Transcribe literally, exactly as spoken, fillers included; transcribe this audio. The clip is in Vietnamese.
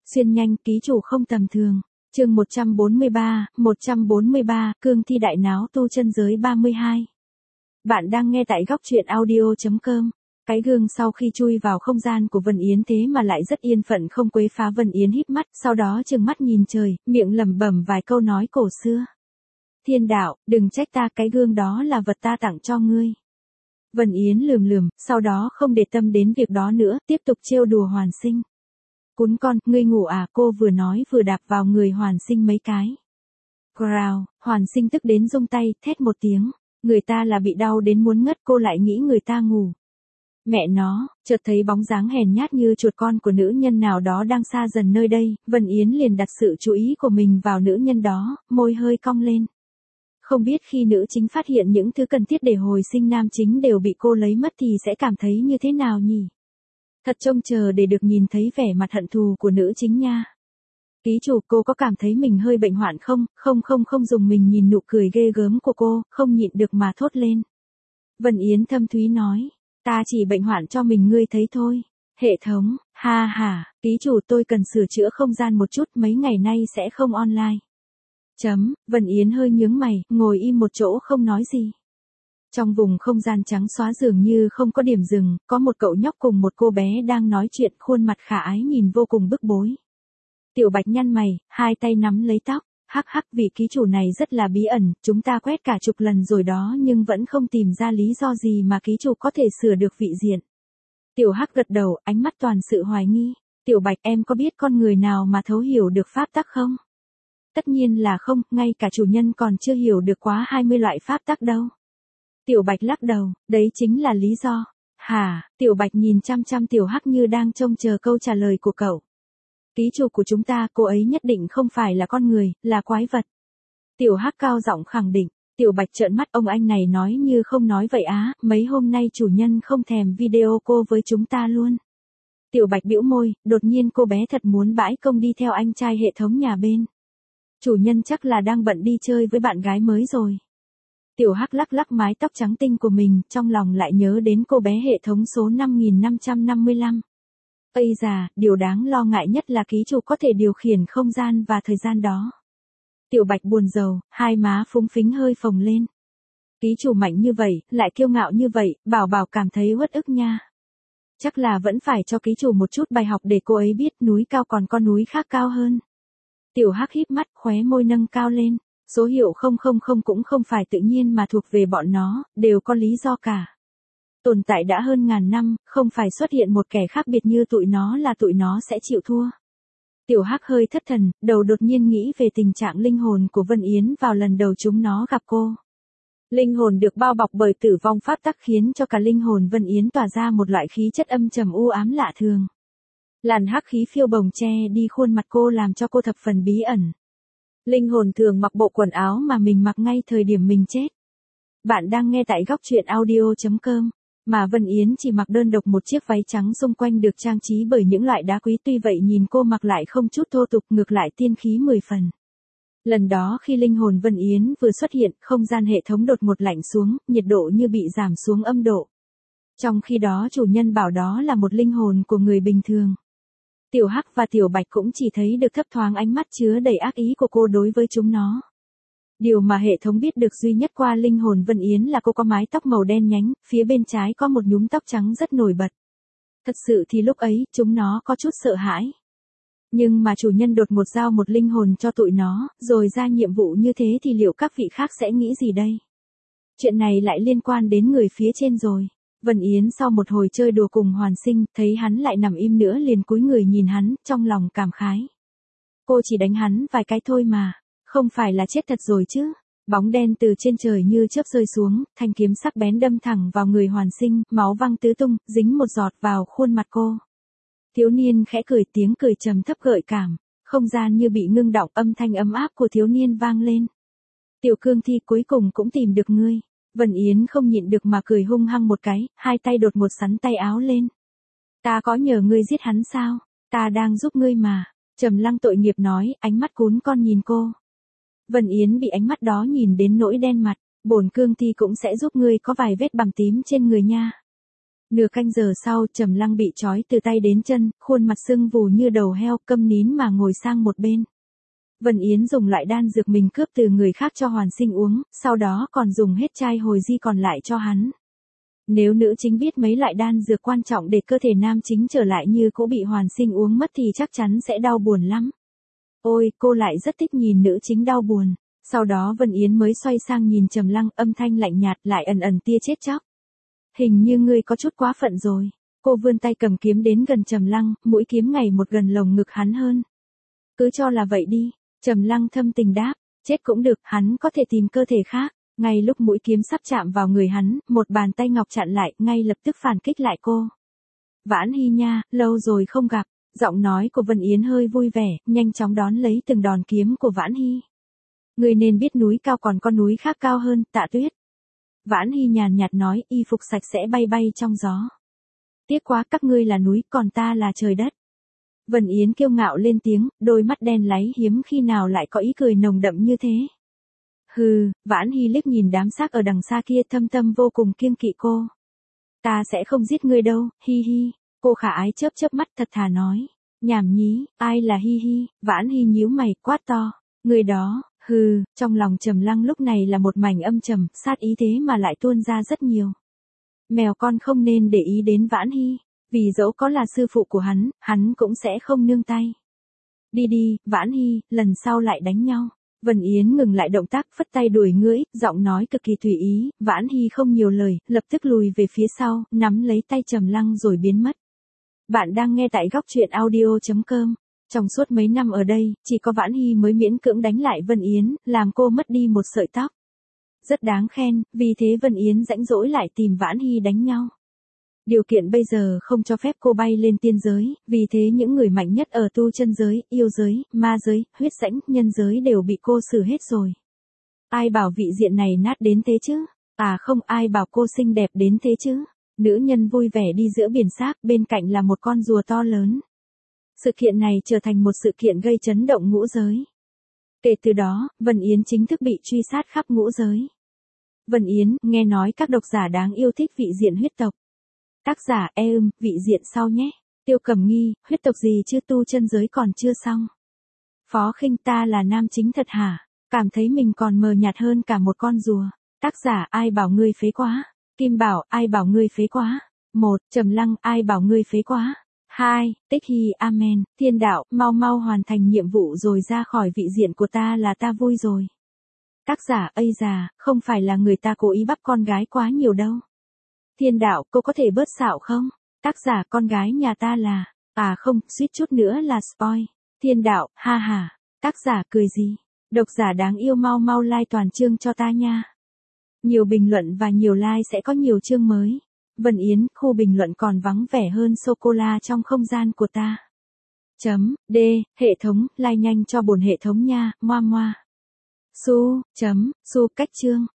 Xuyên nhanh, ký chủ không tầm thường. Chương một trăm bốn mươi ba, một trăm bốn mươi ba, cương thi đại náo tu chân giới ba mươi hai. Bạn đang nghe tại góc truyện audio chấm com. Cái gương sau khi chui vào không gian của Vân Yến thế mà lại rất yên phận không quấy phá. Vân Yến híp mắt, sau đó trừng mắt nhìn trời, miệng lẩm bẩm vài câu nói cổ xưa. Thiên đạo, đừng trách ta, cái gương đó là vật ta tặng cho ngươi. Vân Yến lườm lườm, sau đó không để tâm đến việc đó nữa, tiếp tục trêu đùa Hoàn Sinh. Cún con, ngươi ngủ à? Cô vừa nói vừa đạp vào người Hoàn Sinh mấy cái. Growl, Hoàn Sinh tức đến rung tay, thét một tiếng. Người ta là bị đau đến muốn ngất, cô lại nghĩ người ta ngủ. Mẹ nó, chợt thấy bóng dáng hèn nhát như chuột con của nữ nhân nào đó đang xa dần nơi đây, Vân Yến liền đặt sự chú ý của mình vào nữ nhân đó, môi hơi cong lên. Không biết khi nữ chính phát hiện những thứ cần thiết để hồi sinh nam chính đều bị cô lấy mất thì sẽ cảm thấy như thế nào nhỉ? Thật trông chờ để được nhìn thấy vẻ mặt hận thù của nữ chính nha. Ký chủ, cô có cảm thấy mình hơi bệnh hoạn không? Không không không dùng mình nhìn nụ cười ghê gớm của cô, không nhịn được mà thốt lên. Vân Yến thâm thúy nói, ta chỉ bệnh hoạn cho mình ngươi thấy thôi. Hệ thống, ha ha, ký chủ tôi cần sửa chữa không gian một chút, mấy ngày nay sẽ không online. Chấm, Vân Yến hơi nhướng mày, ngồi im một chỗ không nói gì. Trong vùng không gian trắng xóa dường như không có điểm dừng, có một cậu nhóc cùng một cô bé đang nói chuyện, khuôn mặt khả ái nhìn vô cùng bức bối. Tiểu Bạch nhăn mày, hai tay nắm lấy tóc, hắc hắc, vị ký chủ này rất là bí ẩn, chúng ta quét cả chục lần rồi đó nhưng vẫn không tìm ra lý do gì mà ký chủ có thể sửa được vị diện. Tiểu Hắc gật đầu, ánh mắt toàn sự hoài nghi. Tiểu Bạch, em có biết con người nào mà thấu hiểu được pháp tắc không? Tất nhiên là không, ngay cả chủ nhân còn chưa hiểu được quá hai mươi loại pháp tắc đâu. Tiểu Bạch lắc đầu, đấy chính là lý do. Hả? Tiểu Bạch nhìn chăm chăm Tiểu Hắc như đang trông chờ câu trả lời của cậu. Ký chủ của chúng ta, cô ấy nhất định không phải là con người, là quái vật. Tiểu Hắc cao giọng khẳng định. Tiểu Bạch trợn mắt, ông anh này nói như không nói vậy á, mấy hôm nay chủ nhân không thèm video cô với chúng ta luôn. Tiểu Bạch bĩu môi, đột nhiên cô bé thật muốn bãi công đi theo anh trai hệ thống nhà bên. Chủ nhân chắc là đang bận đi chơi với bạn gái mới rồi. Tiểu Hắc lắc lắc mái tóc trắng tinh của mình, trong lòng lại nhớ đến cô bé hệ thống số năm nghìn năm trăm năm mươi lăm. Ây già, điều đáng lo ngại nhất là ký chủ có thể điều khiển không gian và thời gian đó. Tiểu Bạch buồn rầu, hai má phúng phính hơi phồng lên. Ký chủ mạnh như vậy, lại kiêu ngạo như vậy, Bảo Bảo cảm thấy uất ức nha. Chắc là vẫn phải cho ký chủ một chút bài học để cô ấy biết núi cao còn có núi khác cao hơn. Tiểu Hắc híp mắt, khóe môi nâng cao lên. Số hiệu không không không cũng không phải tự nhiên mà thuộc về bọn nó, đều có lý do cả. Tồn tại đã hơn ngàn năm, không phải xuất hiện một kẻ khác biệt như tụi nó là tụi nó sẽ chịu thua. Tiểu Hắc hơi thất thần, đầu đột nhiên nghĩ về tình trạng linh hồn của Vân Yến vào lần đầu chúng nó gặp cô. Linh hồn được bao bọc bởi tử vong pháp tắc khiến cho cả linh hồn Vân Yến tỏa ra một loại khí chất âm trầm u ám lạ thường. Làn hắc khí phiêu bồng che đi khuôn mặt cô làm cho cô thập phần bí ẩn. Linh hồn thường mặc bộ quần áo mà mình mặc ngay thời điểm mình chết. Bạn đang nghe tại góc truyện audio chấm com. Mà Vân Yến chỉ mặc đơn độc một chiếc váy trắng xung quanh được trang trí bởi những loại đá quý, tuy vậy nhìn cô mặc lại không chút thô tục, ngược lại tiên khí mười phần. Lần đó khi linh hồn Vân Yến vừa xuất hiện, không gian hệ thống đột ngột lạnh xuống, nhiệt độ như bị giảm xuống âm độ. Trong khi đó chủ nhân bảo đó là một linh hồn của người bình thường. Tiểu Hắc và Tiểu Bạch cũng chỉ thấy được thấp thoáng ánh mắt chứa đầy ác ý của cô đối với chúng nó. Điều mà hệ thống biết được duy nhất qua linh hồn Vân Yến là cô có mái tóc màu đen nhánh, phía bên trái có một nhúm tóc trắng rất nổi bật. Thật sự thì lúc ấy, chúng nó có chút sợ hãi. Nhưng mà chủ nhân đột ngột giao một linh hồn cho tụi nó, rồi ra nhiệm vụ như thế thì liệu các vị khác sẽ nghĩ gì đây? Chuyện này lại liên quan đến người phía trên rồi. Vân Yến sau một hồi chơi đùa cùng Hoàn Sinh, thấy hắn lại nằm im nữa liền cúi người nhìn hắn, trong lòng cảm khái. Cô chỉ đánh hắn vài cái thôi mà, không phải là chết thật rồi chứ. Bóng đen từ trên trời như chớp rơi xuống, thanh kiếm sắc bén đâm thẳng vào người Hoàn Sinh, máu văng tứ tung, dính một giọt vào khuôn mặt cô. Thiếu niên khẽ cười, tiếng cười trầm thấp gợi cảm, không gian như bị ngưng đọng, âm thanh ấm áp của thiếu niên vang lên. Tiểu cương thi, cuối cùng cũng tìm được ngươi. Vân Yến không nhịn được mà cười hung hăng một cái, hai tay đột ngột sắn tay áo lên. Ta có nhờ ngươi giết hắn sao? Ta đang giúp ngươi mà. Trầm Lăng tội nghiệp nói, ánh mắt cún con nhìn cô. Vân Yến bị ánh mắt đó nhìn đến nỗi đen mặt, bổn cương thi cũng sẽ giúp ngươi có vài vết bầm tím trên người nha. Nửa canh giờ sau, Trầm Lăng bị trói từ tay đến chân, khuôn mặt sưng vù như đầu heo, câm nín mà ngồi sang một bên. Vân Yến dùng loại đan dược mình cướp từ người khác cho Hoàn Sinh uống, sau đó còn dùng hết chai hồi di còn lại cho hắn. Nếu nữ chính biết mấy loại đan dược quan trọng để cơ thể nam chính trở lại như cũ bị Hoàn Sinh uống mất thì chắc chắn sẽ đau buồn lắm. Ôi, cô lại rất thích nhìn nữ chính đau buồn. Sau đó Vân Yến mới xoay sang nhìn Trầm Lăng, âm thanh lạnh nhạt lại ẩn ẩn tia chết chóc. Hình như ngươi có chút quá phận rồi. Cô vươn tay cầm kiếm đến gần Trầm Lăng, mũi kiếm ngày một gần lồng ngực hắn hơn. Cứ cho là vậy đi. Trầm Lăng thâm tình đáp, chết cũng được, hắn có thể tìm cơ thể khác. Ngay lúc mũi kiếm sắp chạm vào người hắn, một bàn tay ngọc chặn lại, ngay lập tức phản kích lại cô. Vãn Hy nha, lâu rồi không gặp. Giọng nói của Vân Yến hơi vui vẻ, nhanh chóng đón lấy từng đòn kiếm của Vãn Hy. Người nên biết núi cao còn có núi khác cao hơn, Tạ Tuyết. Vãn Hy nhàn nhạt nói, y phục sạch sẽ bay bay trong gió. Tiếc quá, các ngươi là núi, còn ta là trời đất. Vân Yến kiêu ngạo lên tiếng, đôi mắt đen láy hiếm khi nào lại có ý cười nồng đậm như thế. Hừ, Vãn Hy liếc nhìn đám xác ở đằng xa kia, thâm tâm vô cùng kiêng kỵ cô. Ta sẽ không giết ngươi đâu, hi hi. Cô khả ái chớp chớp mắt thật thà nói. Nhảm nhí, ai là hi hi. Vãn Hy nhíu mày quát to. Người đó, hừ, trong lòng Trầm Lăng lúc này là một mảnh âm trầm, sát ý thế mà lại tuôn ra rất nhiều. Mèo con không nên để ý đến Vãn Hy, vì dẫu có là sư phụ của hắn, hắn cũng sẽ không nương tay. Đi đi, Vãn Hy, lần sau lại đánh nhau. Vân Yến ngừng lại động tác, phất tay đuổi ngưỡi, giọng nói cực kỳ tùy ý. Vãn Hy không nhiều lời, lập tức lùi về phía sau, nắm lấy tay Trầm Lăng rồi biến mất. Bạn đang nghe tại góc truyện audio chấm com. Trong suốt mấy năm ở đây, chỉ có Vãn Hy mới miễn cưỡng đánh lại Vân Yến, làm cô mất đi một sợi tóc. Rất đáng khen, vì thế Vân Yến rãnh rỗi lại tìm Vãn Hy đánh nhau. Điều kiện bây giờ không cho phép cô bay lên tiên giới, vì thế những người mạnh nhất ở tu chân giới, yêu giới, ma giới, huyết sãnh, nhân giới đều bị cô xử hết rồi. Ai bảo vị diện này nát đến thế chứ? À không, ai bảo cô xinh đẹp đến thế chứ? Nữ nhân vui vẻ đi giữa biển xác, bên cạnh là một con rùa to lớn. Sự kiện này trở thành một sự kiện gây chấn động ngũ giới. Kể từ đó, Vân Yến chính thức bị truy sát khắp ngũ giới. Vân Yến, nghe nói các độc giả đáng yêu thích vị diện huyết tộc. Tác giả, e ưm, vị diện sau nhé. Tiêu Cẩm Nghi, huyết tộc gì chứ, tu chân giới còn chưa xong. Phó Khinh, ta là nam chính thật hả? Cảm thấy mình còn mờ nhạt hơn cả một con rùa. Tác giả, ai bảo ngươi phế quá? Kim Bảo, ai bảo ngươi phế quá? Một, Trầm Lăng, ai bảo ngươi phế quá? Hai, Tích Hy, amen. Thiên đạo, mau mau hoàn thành nhiệm vụ rồi ra khỏi vị diện của ta là ta vui rồi. Tác giả, ây già, không phải là người ta cố ý bắp con gái quá nhiều đâu. Thiên đạo, cô có thể bớt xạo không? Tác giả, con gái nhà ta là, à không, suýt chút nữa là spoil. Thiên đạo, ha ha. Tác giả, cười gì? Độc giả đáng yêu, mau mau like toàn chương cho ta nha. Nhiều bình luận và nhiều like sẽ có nhiều chương mới. Vân Yến, khu bình luận còn vắng vẻ hơn sô-cô-la trong không gian của ta. Chấm, D, hệ thống, like nhanh cho bổn hệ thống nha, moa moa. Su, chấm, su cách chương.